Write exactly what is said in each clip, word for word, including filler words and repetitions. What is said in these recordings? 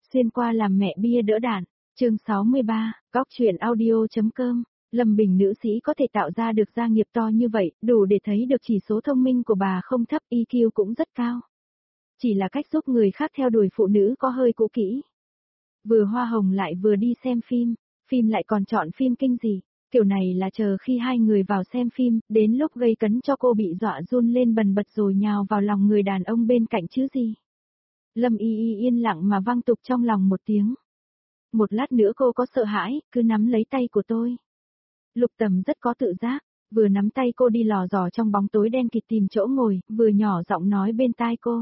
Xuyên qua làm mẹ bia đỡ đạn, chương sáu mươi ba, góc truyện audio.com. Lâm Bình nữ sĩ có thể tạo ra được gia nghiệp to như vậy, đủ để thấy được chỉ số thông minh của bà không thấp, i kiu cũng rất cao. Chỉ là cách giúp người khác theo đuổi phụ nữ có hơi cũ kỹ. Vừa hoa hồng lại vừa đi xem phim, phim lại còn chọn phim kinh dị, kiểu này là chờ khi hai người vào xem phim, đến lúc gây cấn cho cô bị dọa run lên bần bật rồi nhào vào lòng người đàn ông bên cạnh chứ gì. Lâm Y Y yên lặng mà vang tục trong lòng một tiếng. Một lát nữa cô có sợ hãi, cứ nắm lấy tay của tôi. Lục Tầm rất có tự giác, vừa nắm tay cô đi lò dò trong bóng tối đen kịt tìm chỗ ngồi, vừa nhỏ giọng nói bên tai cô.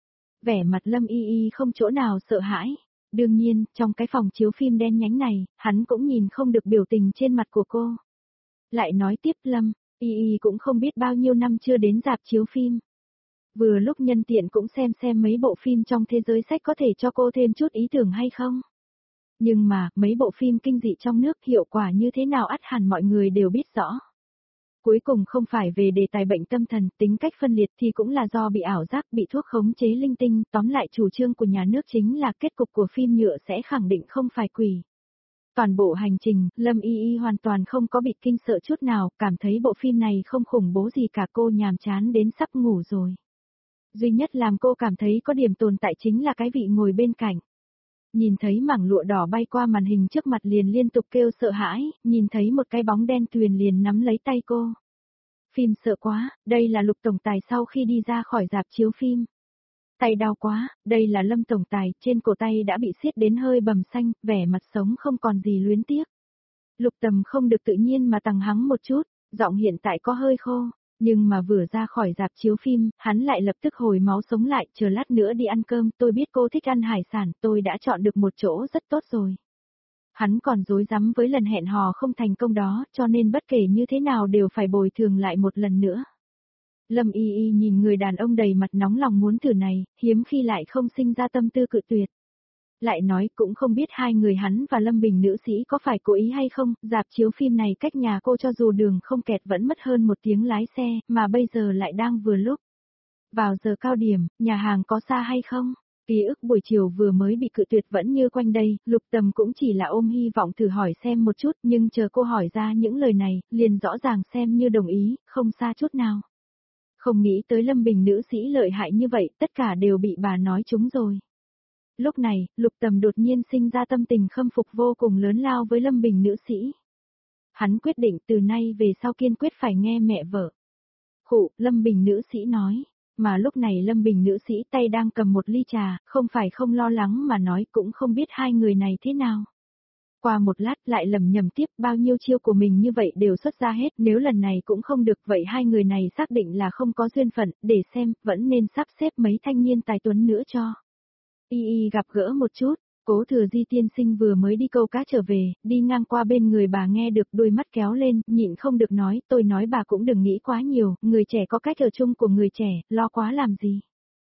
Vẻ mặt Lâm Y Y không chỗ nào sợ hãi. Đương nhiên, trong cái phòng chiếu phim đen nhánh này, hắn cũng nhìn không được biểu tình trên mặt của cô. Lại nói tiếp Lâm, Y Y cũng không biết bao nhiêu năm chưa đến rạp chiếu phim. Vừa lúc nhân tiện cũng xem xem mấy bộ phim trong thế giới sách có thể cho cô thêm chút ý tưởng hay không. Nhưng mà, mấy bộ phim kinh dị trong nước hiệu quả như thế nào ắt hẳn mọi người đều biết rõ. Cuối cùng không phải về đề tài bệnh tâm thần, tính cách phân liệt thì cũng là do bị ảo giác, bị thuốc khống chế linh tinh, tóm lại chủ trương của nhà nước chính là kết cục của phim nhựa sẽ khẳng định không phải quỷ. Toàn bộ hành trình, Lâm Y Y hoàn toàn không có bị kinh sợ chút nào, cảm thấy bộ phim này không khủng bố gì cả, cô nhàm chán đến sắp ngủ rồi. Duy nhất làm cô cảm thấy có điểm tồn tại chính là cái vị ngồi bên cạnh. Nhìn thấy mảng lụa đỏ bay qua màn hình trước mặt liền liên tục kêu sợ hãi, nhìn thấy một cái bóng đen tuyền liền nắm lấy tay cô. Phim sợ quá, đây là Lục Tổng Tài sau khi đi ra khỏi rạp chiếu phim. Tay đau quá, đây là Lâm Tổng Tài, trên cổ tay đã bị siết đến hơi bầm xanh, vẻ mặt sống không còn gì luyến tiếc. Lục Tầm không được tự nhiên mà tằng hắng một chút, giọng hiện tại có hơi khô. Nhưng mà vừa ra khỏi rạp chiếu phim, hắn lại lập tức hồi máu sống lại, chờ lát nữa đi ăn cơm, tôi biết cô thích ăn hải sản, tôi đã chọn được một chỗ rất tốt rồi. Hắn còn dối rắm với lần hẹn hò không thành công đó, cho nên bất kể như thế nào đều phải bồi thường lại một lần nữa. Lâm Y Y nhìn người đàn ông đầy mặt nóng lòng muốn thử này, hiếm khi lại không sinh ra tâm tư cự tuyệt. Lại nói cũng không biết hai người hắn và Lâm Bình nữ sĩ có phải cố ý hay không, rạp chiếu phim này cách nhà cô cho dù đường không kẹt vẫn mất hơn một tiếng lái xe, mà bây giờ lại đang vừa lúc. Vào giờ cao điểm, nhà hàng có xa hay không? Ký ức buổi chiều vừa mới bị cự tuyệt vẫn như quanh đây, Lục Tầm cũng chỉ là ôm hy vọng thử hỏi xem một chút, nhưng chờ cô hỏi ra những lời này, liền rõ ràng xem như đồng ý, không xa chút nào. Không nghĩ tới Lâm Bình nữ sĩ lợi hại như vậy, tất cả đều bị bà nói trúng rồi. Lúc này, Lục Tầm đột nhiên sinh ra tâm tình khâm phục vô cùng lớn lao với Lâm Bình nữ sĩ. Hắn quyết định từ nay về sau kiên quyết phải nghe mẹ vợ. Khụ, Lâm Bình nữ sĩ nói, mà lúc này Lâm Bình nữ sĩ tay đang cầm một ly trà, không phải không lo lắng mà nói cũng không biết hai người này thế nào. Qua một lát lại lầm nhầm tiếp bao nhiêu chiêu của mình như vậy đều xuất ra hết, nếu lần này cũng không được vậy hai người này xác định là không có duyên phận, để xem, vẫn nên sắp xếp mấy thanh niên tài tuấn nữa cho. Y Y gặp gỡ một chút, Cố Thừa Di tiên sinh vừa mới đi câu cá trở về, đi ngang qua bên người bà nghe được đôi mắt kéo lên, nhịn không được nói, tôi nói bà cũng đừng nghĩ quá nhiều, người trẻ có cách ở chung của người trẻ, lo quá làm gì.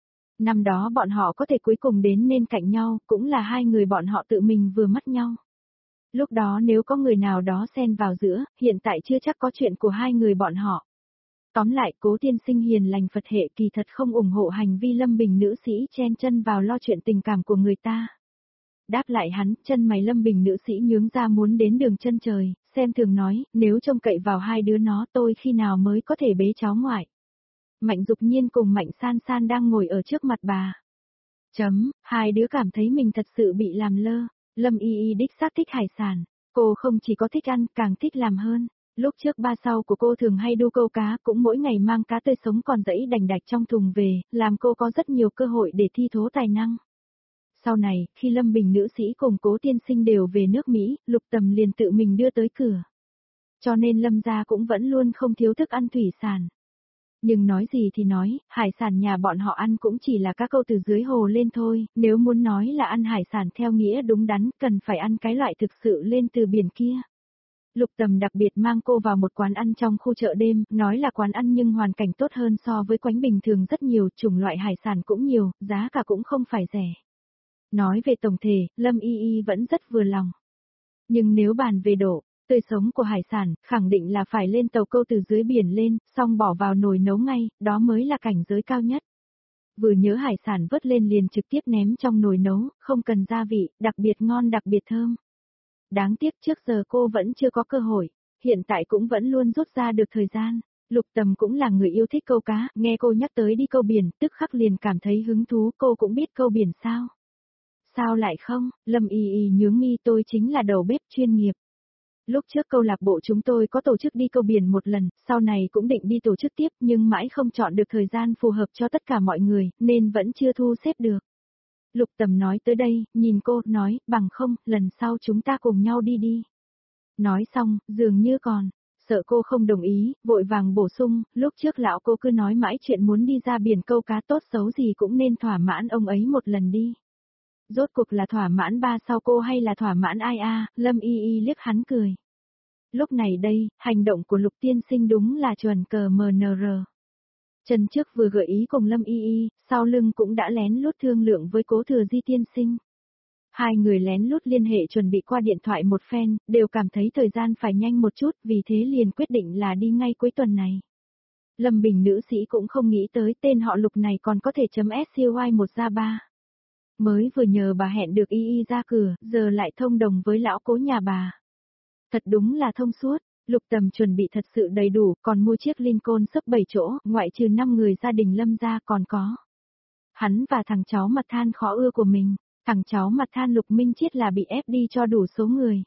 Năm đó bọn họ có thể cuối cùng đến nên cạnh nhau, cũng là hai người bọn họ tự mình vừa mắt nhau. Lúc đó nếu có người nào đó xen vào giữa, hiện tại chưa chắc có chuyện của hai người bọn họ. Tóm lại, Cố tiên sinh hiền lành Phật hệ kỳ thật không ủng hộ hành vi Lâm Bình nữ sĩ chen chân vào lo chuyện tình cảm của người ta. Đáp lại hắn, chân mày Lâm Bình nữ sĩ nhướng ra muốn đến đường chân trời, xem thường nói, nếu trông cậy vào hai đứa nó tôi khi nào mới có thể bế cháu ngoại. Mạnh Dục Nhiên cùng Mạnh San San đang ngồi ở trước mặt bà. Chấm, hai đứa cảm thấy mình thật sự bị làm lơ. Lâm Y Y đích xác thích hải sản, cô không chỉ có thích ăn, càng thích làm hơn. Lúc trước ba sau của cô thường hay đu câu cá, cũng mỗi ngày mang cá tươi sống còn dẫy đành đạch trong thùng về, làm cô có rất nhiều cơ hội để thi thố tài năng. Sau này, khi Lâm Bình nữ sĩ cùng Cố tiên sinh đều về nước Mỹ, Lục Tầm liền tự mình đưa tới cửa. Cho nên Lâm gia cũng vẫn luôn không thiếu thức ăn thủy sản. Nhưng nói gì thì nói, hải sản nhà bọn họ ăn cũng chỉ là các câu từ dưới hồ lên thôi, nếu muốn nói là ăn hải sản theo nghĩa đúng đắn, cần phải ăn cái loại thực sự lên từ biển kia. Lục Tầm đặc biệt mang cô vào một quán ăn trong khu chợ đêm, nói là quán ăn nhưng hoàn cảnh tốt hơn so với quán bình thường rất nhiều, chủng loại hải sản cũng nhiều, giá cả cũng không phải rẻ. Nói về tổng thể, Lâm Y Y vẫn rất vừa lòng. Nhưng nếu bàn về độ tươi sống của hải sản, khẳng định là phải lên tàu câu từ dưới biển lên, xong bỏ vào nồi nấu ngay, đó mới là cảnh giới cao nhất. Vừa nhớ hải sản vớt lên liền trực tiếp ném trong nồi nấu, không cần gia vị, đặc biệt ngon đặc biệt thơm. Đáng tiếc trước giờ cô vẫn chưa có cơ hội, hiện tại cũng vẫn luôn rút ra được thời gian. Lục Tầm cũng là người yêu thích câu cá, nghe cô nhắc tới đi câu biển, tức khắc liền cảm thấy hứng thú, cô cũng biết câu biển sao? Sao lại không, Lâm Y Y nhướng mi, tôi chính là đầu bếp chuyên nghiệp. Lúc trước câu lạc bộ chúng tôi có tổ chức đi câu biển một lần, sau này cũng định đi tổ chức tiếp nhưng mãi không chọn được thời gian phù hợp cho tất cả mọi người, nên vẫn chưa thu xếp được. Lục Tầm nói tới đây, nhìn cô, nói, bằng không, lần sau chúng ta cùng nhau đi đi. Nói xong, dường như còn, sợ cô không đồng ý, vội vàng bổ sung, lúc trước lão cô cứ nói mãi chuyện muốn đi ra biển câu cá tốt xấu gì cũng nên thỏa mãn ông ấy một lần đi. Rốt cuộc là thỏa mãn ba sau cô hay là thỏa mãn ai a? Lâm Y Y liếc hắn cười. Lúc này đây, hành động của Lục tiên sinh đúng là chuẩn cờ em en rờ. Chân trước vừa gợi ý cùng Lâm Y Y, sau lưng cũng đã lén lút thương lượng với Cố Thừa Di tiên sinh. Hai người lén lút liên hệ chuẩn bị qua điện thoại một phen, đều cảm thấy thời gian phải nhanh một chút, vì thế liền quyết định là đi ngay cuối tuần này. Lâm Bình nữ sĩ cũng không nghĩ tới tên họ Lục này còn có thể chấm ét xê i một ra ba. Mới vừa nhờ bà hẹn được Y Y ra cửa, giờ lại thông đồng với lão Cố nhà bà. Thật đúng là thông suốt, Lục Tầm chuẩn bị thật sự đầy đủ, còn mua chiếc Lincoln sấp bảy chỗ, ngoại trừ năm người gia đình Lâm gia còn có. Hắn và thằng cháu mặt than khó ưa của mình, thằng cháu mặt than Lục Minh Chiết là bị ép đi cho đủ số người.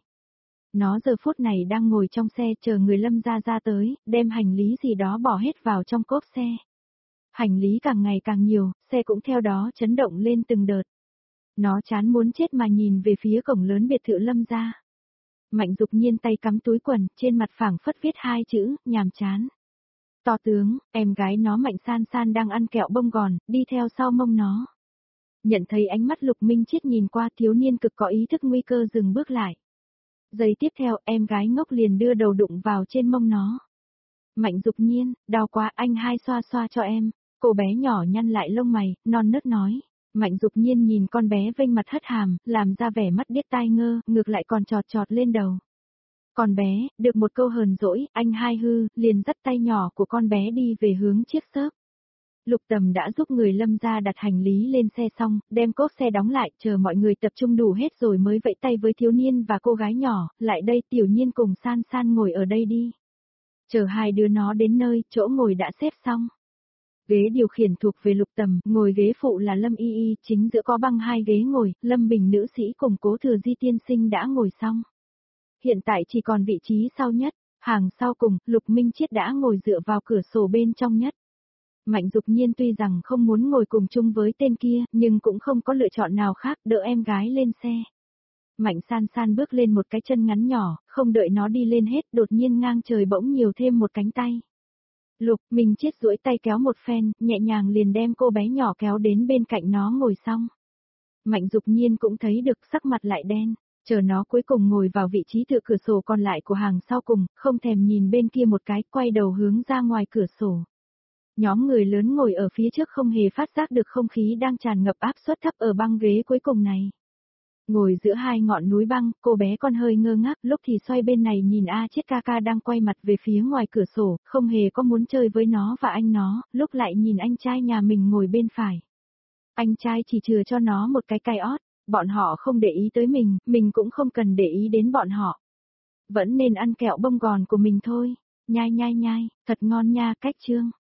Nó giờ phút này đang ngồi trong xe chờ người Lâm gia ra tới, đem hành lý gì đó bỏ hết vào trong cốp xe. Hành lý càng ngày càng nhiều, xe cũng theo đó chấn động lên từng đợt. Nó chán muốn chết mà nhìn về phía cổng lớn biệt thự Lâm gia. Mạnh Dục Nhiên tay cắm túi quần, trên mặt phẳng phất viết hai chữ, nhàm chán. To tướng, em gái nó Mạnh San San đang ăn kẹo bông gòn, đi theo sau mông nó. Nhận thấy ánh mắt Lục Minh Chiết nhìn qua, thiếu niên cực có ý thức nguy cơ dừng bước lại. Giây tiếp theo, em gái ngốc liền đưa đầu đụng vào trên mông nó. Mạnh Dục Nhiên, đau quá, anh hai xoa xoa cho em. Cô bé nhỏ nhăn lại lông mày, non nớt nói. Mạnh Dục Nhiên nhìn con bé vênh mặt hất hàm, làm ra vẻ mắt điếc tai ngơ, ngược lại còn chọt chọt lên đầu. Con bé, được một câu hờn dỗi, anh hai hư, liền dắt tay nhỏ của con bé đi về hướng chiếc xớp. Lục Tầm đã giúp người Lâm gia đặt hành lý lên xe xong, đem cốp xe đóng lại, chờ mọi người tập trung đủ hết rồi mới vẫy tay với thiếu niên và cô gái nhỏ, lại đây Tiểu Nhiên cùng San San ngồi ở đây đi. Chờ hai đứa nó đến nơi, chỗ ngồi đã xếp xong. Ghế điều khiển thuộc về Lục Tầm, ngồi ghế phụ là Lâm Y Y, chính giữa có băng hai ghế ngồi, Lâm Bình nữ sĩ cùng Cố Thừa Di tiên sinh đã ngồi xong. Hiện tại chỉ còn vị trí sau nhất, hàng sau cùng, Lục Minh Chiết đã ngồi dựa vào cửa sổ bên trong nhất. Mạnh Dục Nhiên tuy rằng không muốn ngồi cùng chung với tên kia, nhưng cũng không có lựa chọn nào khác, đỡ em gái lên xe. Mạnh San San bước lên một cái chân ngắn nhỏ, không đợi nó đi lên hết, đột nhiên ngang trời bỗng nhiều thêm một cánh tay. Lục Minh Chiết duỗi tay kéo một phen, nhẹ nhàng liền đem cô bé nhỏ kéo đến bên cạnh nó ngồi xong. Mạnh Dục Nhiên cũng thấy được sắc mặt lại đen, chờ nó cuối cùng ngồi vào vị trí tựa cửa sổ còn lại của hàng sau cùng, không thèm nhìn bên kia một cái, quay đầu hướng ra ngoài cửa sổ. Nhóm người lớn ngồi ở phía trước không hề phát giác được không khí đang tràn ngập áp suất thấp ở băng ghế cuối cùng này. Ngồi giữa hai ngọn núi băng, cô bé con hơi ngơ ngác, lúc thì xoay bên này nhìn A Chiết ca ca đang quay mặt về phía ngoài cửa sổ, không hề có muốn chơi với nó và anh nó, lúc lại nhìn anh trai nhà mình ngồi bên phải. Anh trai chỉ chừa cho nó một cái cay ót, bọn họ không để ý tới mình, mình cũng không cần để ý đến bọn họ. Vẫn nên ăn kẹo bông gòn của mình thôi, nhai nhai nhai, thật ngon nha, cách chương.